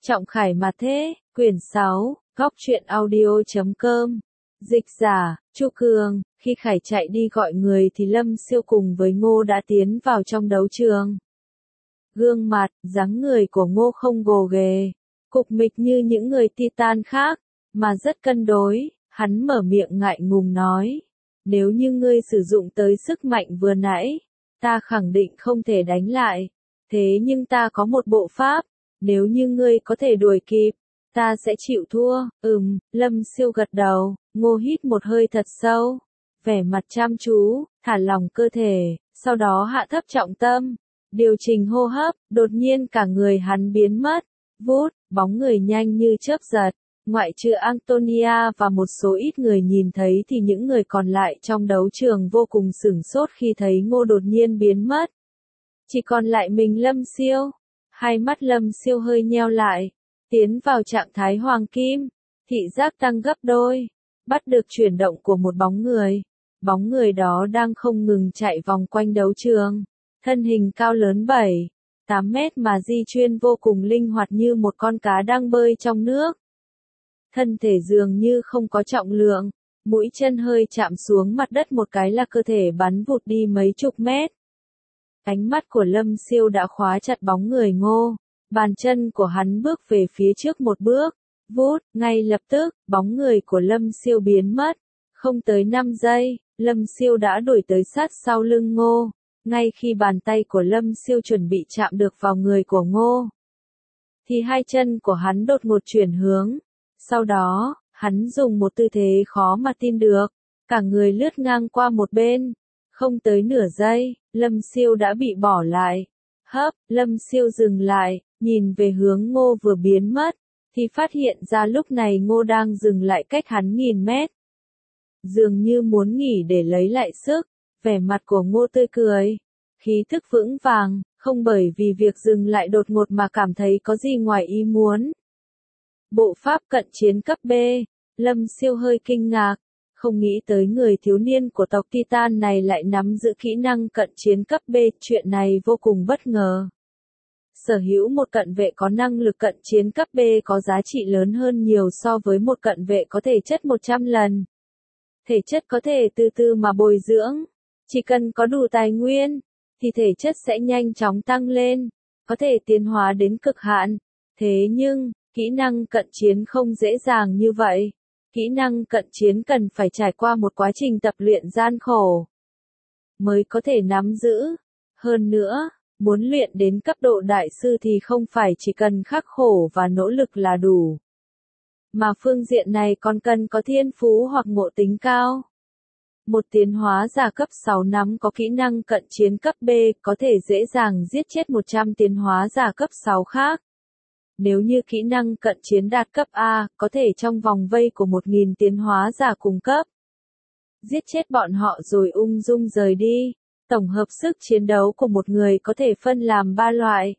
Trọng Khải mà thế, quyển 6, góc truyện audio.com. Dịch giả, Chu Cường, khi Khải chạy đi gọi người thì Lâm Siêu cùng với Ngô đã tiến vào trong đấu trường. Gương mặt, dáng người của Ngô không gồ ghề, cục mịch như những người Titan khác, mà rất cân đối, hắn mở miệng ngại ngùng nói. Nếu như ngươi sử dụng tới sức mạnh vừa nãy, ta khẳng định không thể đánh lại. Thế nhưng ta có một bộ pháp, nếu như ngươi có thể đuổi kịp, ta sẽ chịu thua. Lâm Siêu gật đầu, Ngô hít một hơi thật sâu, vẻ mặt chăm chú, thả lỏng cơ thể, sau đó hạ thấp trọng tâm, điều chỉnh hô hấp, đột nhiên cả người hắn biến mất, vút, bóng người nhanh như chớp giật. Ngoại trừ Antonia và một số ít người nhìn thấy thì những người còn lại trong đấu trường vô cùng sửng sốt khi thấy Ngô đột nhiên biến mất. Chỉ còn lại mình Lâm Siêu. Hai mắt Lâm Siêu hơi nheo lại, tiến vào trạng thái hoàng kim, thị giác tăng gấp đôi, bắt được chuyển động của một bóng người. Bóng người đó đang không ngừng chạy vòng quanh đấu trường, thân hình cao lớn 7-8 mét mà di chuyển vô cùng linh hoạt như một con cá đang bơi trong nước. Thân thể dường như không có trọng lượng, mũi chân hơi chạm xuống mặt đất một cái là cơ thể bắn vụt đi mấy chục mét. Ánh mắt của Lâm Siêu đã khóa chặt bóng người Ngô, bàn chân của hắn bước về phía trước một bước, vút, ngay lập tức, bóng người của Lâm Siêu biến mất. Không tới 5 giây, Lâm Siêu đã đuổi tới sát sau lưng Ngô, ngay khi bàn tay của Lâm Siêu chuẩn bị chạm được vào người của Ngô, thì hai chân của hắn đột ngột chuyển hướng. Sau đó, hắn dùng một tư thế khó mà tin được, cả người lướt ngang qua một bên. Không tới nửa giây, Lâm Siêu đã bị bỏ lại. Lâm Siêu dừng lại, nhìn về hướng Ngô vừa biến mất, thì phát hiện ra lúc này Ngô đang dừng lại cách hắn 1000 mét. Dường như muốn nghỉ để lấy lại sức, vẻ mặt của Ngô tươi cười, khí thức vững vàng, không bởi vì việc dừng lại đột ngột mà cảm thấy có gì ngoài ý muốn. Bộ pháp cận chiến cấp B, Lâm Siêu hơi kinh ngạc, không nghĩ tới người thiếu niên của tộc Titan này lại nắm giữ kỹ năng cận chiến cấp B, chuyện này vô cùng bất ngờ. Sở hữu một cận vệ có năng lực cận chiến cấp B có giá trị lớn hơn nhiều so với một cận vệ có thể chất 100 lần. Thể chất có thể từ từ mà bồi dưỡng, chỉ cần có đủ tài nguyên, thì thể chất sẽ nhanh chóng tăng lên, có thể tiến hóa đến cực hạn. Thế nhưng, kỹ năng cận chiến không dễ dàng như vậy. Kỹ năng cận chiến cần phải trải qua một quá trình tập luyện gian khổ mới có thể nắm giữ. Hơn nữa, muốn luyện đến cấp độ đại sư thì không phải chỉ cần khắc khổ và nỗ lực là đủ, mà phương diện này còn cần có thiên phú hoặc ngộ tính cao. Một tiến hóa giả cấp 6 nắm có kỹ năng cận chiến cấp B có thể dễ dàng giết chết 100 tiến hóa giả cấp 6 khác. Nếu như kỹ năng cận chiến đạt cấp A, có thể trong vòng vây của 1000 tiến hóa giả cùng cấp, giết chết bọn họ rồi ung dung rời đi. Tổng hợp sức chiến đấu của một người có thể phân làm 3 loại.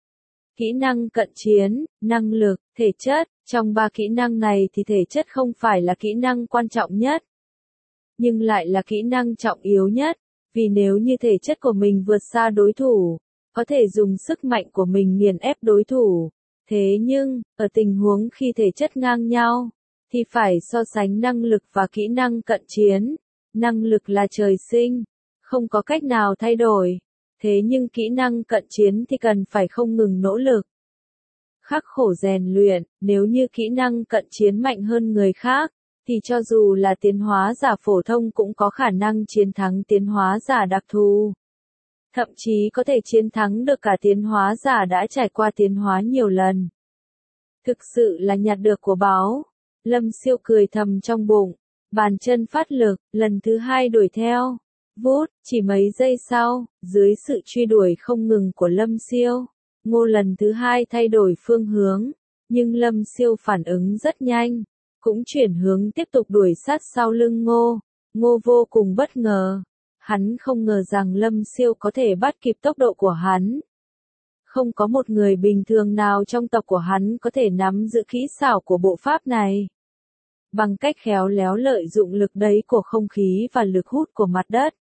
Kỹ năng cận chiến, năng lực, thể chất. Trong 3 kỹ năng này thì thể chất không phải là kỹ năng quan trọng nhất, nhưng lại là kỹ năng trọng yếu nhất, vì nếu như thể chất của mình vượt xa đối thủ, có thể dùng sức mạnh của mình nghiền ép đối thủ. Thế nhưng, ở tình huống khi thể chất ngang nhau, thì phải so sánh năng lực và kỹ năng cận chiến. Năng lực là trời sinh, không có cách nào thay đổi. Thế nhưng kỹ năng cận chiến thì cần phải không ngừng nỗ lực, khắc khổ rèn luyện. Nếu như kỹ năng cận chiến mạnh hơn người khác, thì cho dù là tiến hóa giả phổ thông cũng có khả năng chiến thắng tiến hóa giả đặc thù. Thậm chí có thể chiến thắng được cả tiến hóa giả đã trải qua tiến hóa nhiều lần. Thực sự là nhặt được của báu. Lâm Siêu cười thầm trong bụng, bàn chân phát lực, lần thứ 2 đuổi theo. Vút, chỉ mấy giây sau, dưới sự truy đuổi không ngừng của Lâm Siêu, Ngô lần thứ 2 thay đổi phương hướng, nhưng Lâm Siêu phản ứng rất nhanh, cũng chuyển hướng tiếp tục đuổi sát sau lưng Ngô. Ngô vô cùng bất ngờ. Hắn không ngờ rằng Lâm Siêu có thể bắt kịp tốc độ của hắn. Không có một người bình thường nào trong tộc của hắn có thể nắm giữ kỹ xảo của bộ pháp này. Bằng cách khéo léo lợi dụng lực đẩy của không khí và lực hút của mặt đất.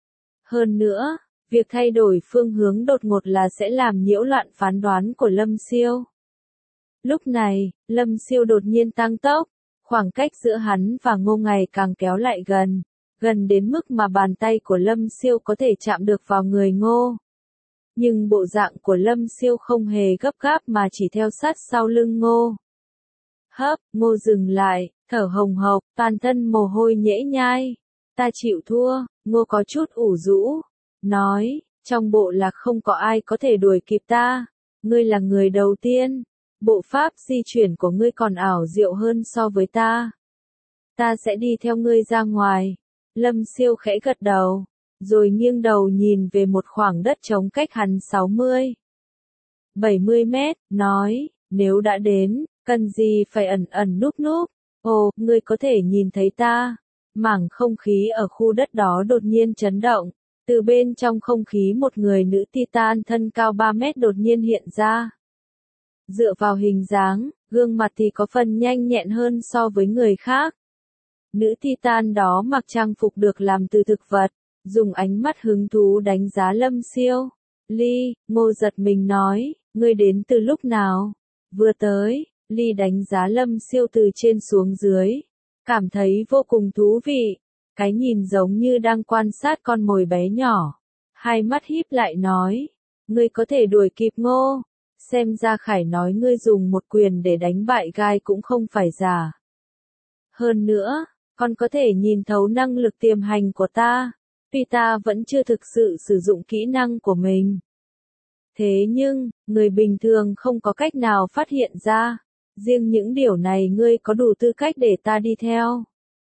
Hơn nữa, việc thay đổi phương hướng đột ngột là sẽ làm nhiễu loạn phán đoán của Lâm Siêu. Lúc này, Lâm Siêu đột nhiên tăng tốc, khoảng cách giữa hắn và Ngô ngày càng kéo lại gần, gần đến mức mà bàn tay của Lâm Siêu có thể chạm được vào người Ngô. Nhưng bộ dạng của Lâm Siêu không hề gấp gáp mà chỉ theo sát sau lưng Ngô. Ngô dừng lại, thở hồng hộc, toàn thân mồ hôi nhễ nhai. Ta chịu thua, Ngô có chút ủ rũ, nói, trong bộ lạc không có ai có thể đuổi kịp ta, ngươi là người đầu tiên, bộ pháp di chuyển của ngươi còn ảo diệu hơn so với ta. Ta sẽ đi theo ngươi ra ngoài. Lâm Siêu khẽ gật đầu, rồi nghiêng đầu nhìn về một khoảng đất trống cách hắn 70 mét, nói, nếu đã đến, cần gì phải ẩn ẩn núp núp, ồ, ngươi có thể nhìn thấy ta. Mảng không khí ở khu đất đó đột nhiên chấn động, từ bên trong không khí một người nữ Titan thân cao 3 mét đột nhiên hiện ra. Dựa vào hình dáng, gương mặt thì có phần nhanh nhẹn hơn so với người khác. Nữ Titan đó mặc trang phục được làm từ thực vật, dùng ánh mắt hứng thú đánh giá Lâm Siêu. Ly, Ngô giật mình nói, ngươi đến từ lúc nào? Vừa tới, Ly đánh giá Lâm Siêu từ trên xuống dưới, cảm thấy vô cùng thú vị, cái nhìn giống như đang quan sát con mồi bé nhỏ. Hai mắt híp lại nói, ngươi có thể đuổi kịp Ngô, xem ra Khải nói ngươi dùng một quyền để đánh bại gai cũng không phải giả. Hơn nữa, còn có thể nhìn thấu năng lực tiềm hành của ta, tuy ta vẫn chưa thực sự sử dụng kỹ năng của mình. Thế nhưng, người bình thường không có cách nào phát hiện ra, riêng những điều này ngươi có đủ tư cách để ta đi theo.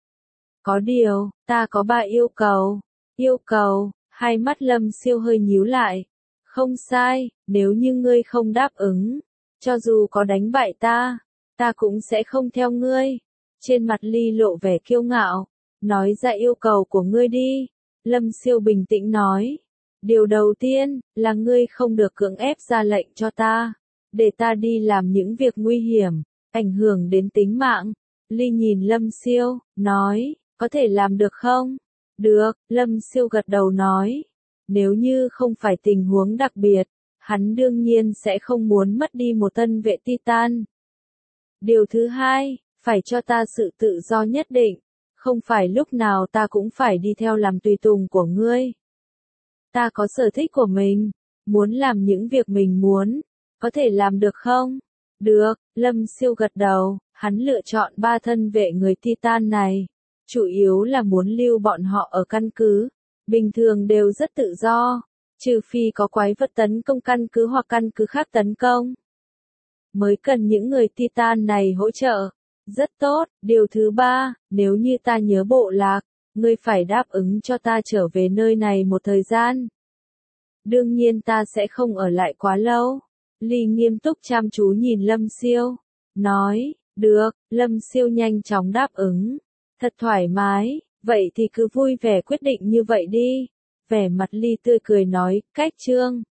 Có điều, ta có 3 yêu cầu. Yêu cầu, hai mắt Lâm Siêu hơi nhíu lại. Không sai, nếu như ngươi không đáp ứng, cho dù có đánh bại ta cũng sẽ không theo ngươi. Trên mặt Ly lộ vẻ kiêu ngạo, nói ra yêu cầu của ngươi đi. Lâm Siêu bình tĩnh nói, điều đầu tiên, là ngươi không được cưỡng ép ra lệnh cho ta, để ta đi làm những việc nguy hiểm, ảnh hưởng đến tính mạng. Ly nhìn Lâm Siêu, nói, có thể làm được không? Được, Lâm Siêu gật đầu nói, nếu như không phải tình huống đặc biệt, hắn đương nhiên sẽ không muốn mất đi một thân vệ Titan. Điều thứ hai, phải cho ta sự tự do nhất định, không phải lúc nào ta cũng phải đi theo làm tùy tùng của ngươi. Ta có sở thích của mình, muốn làm những việc mình muốn, có thể làm được không? Được, Lâm Siêu gật đầu, hắn lựa chọn 3 thân vệ người Titan này, chủ yếu là muốn lưu bọn họ ở căn cứ, bình thường đều rất tự do, trừ phi có quái vật tấn công căn cứ hoặc căn cứ khác tấn công, mới cần những người Titan này hỗ trợ. Rất tốt, điều thứ 3, nếu như ta nhớ bộ lạc, ngươi phải đáp ứng cho ta trở về nơi này một thời gian. Đương nhiên ta sẽ không ở lại quá lâu. Ly nghiêm túc chăm chú nhìn Lâm Siêu, nói, được, Lâm Siêu nhanh chóng đáp ứng. Thật thoải mái, vậy thì cứ vui vẻ quyết định như vậy đi. Vẻ mặt Ly tươi cười nói, cách chương.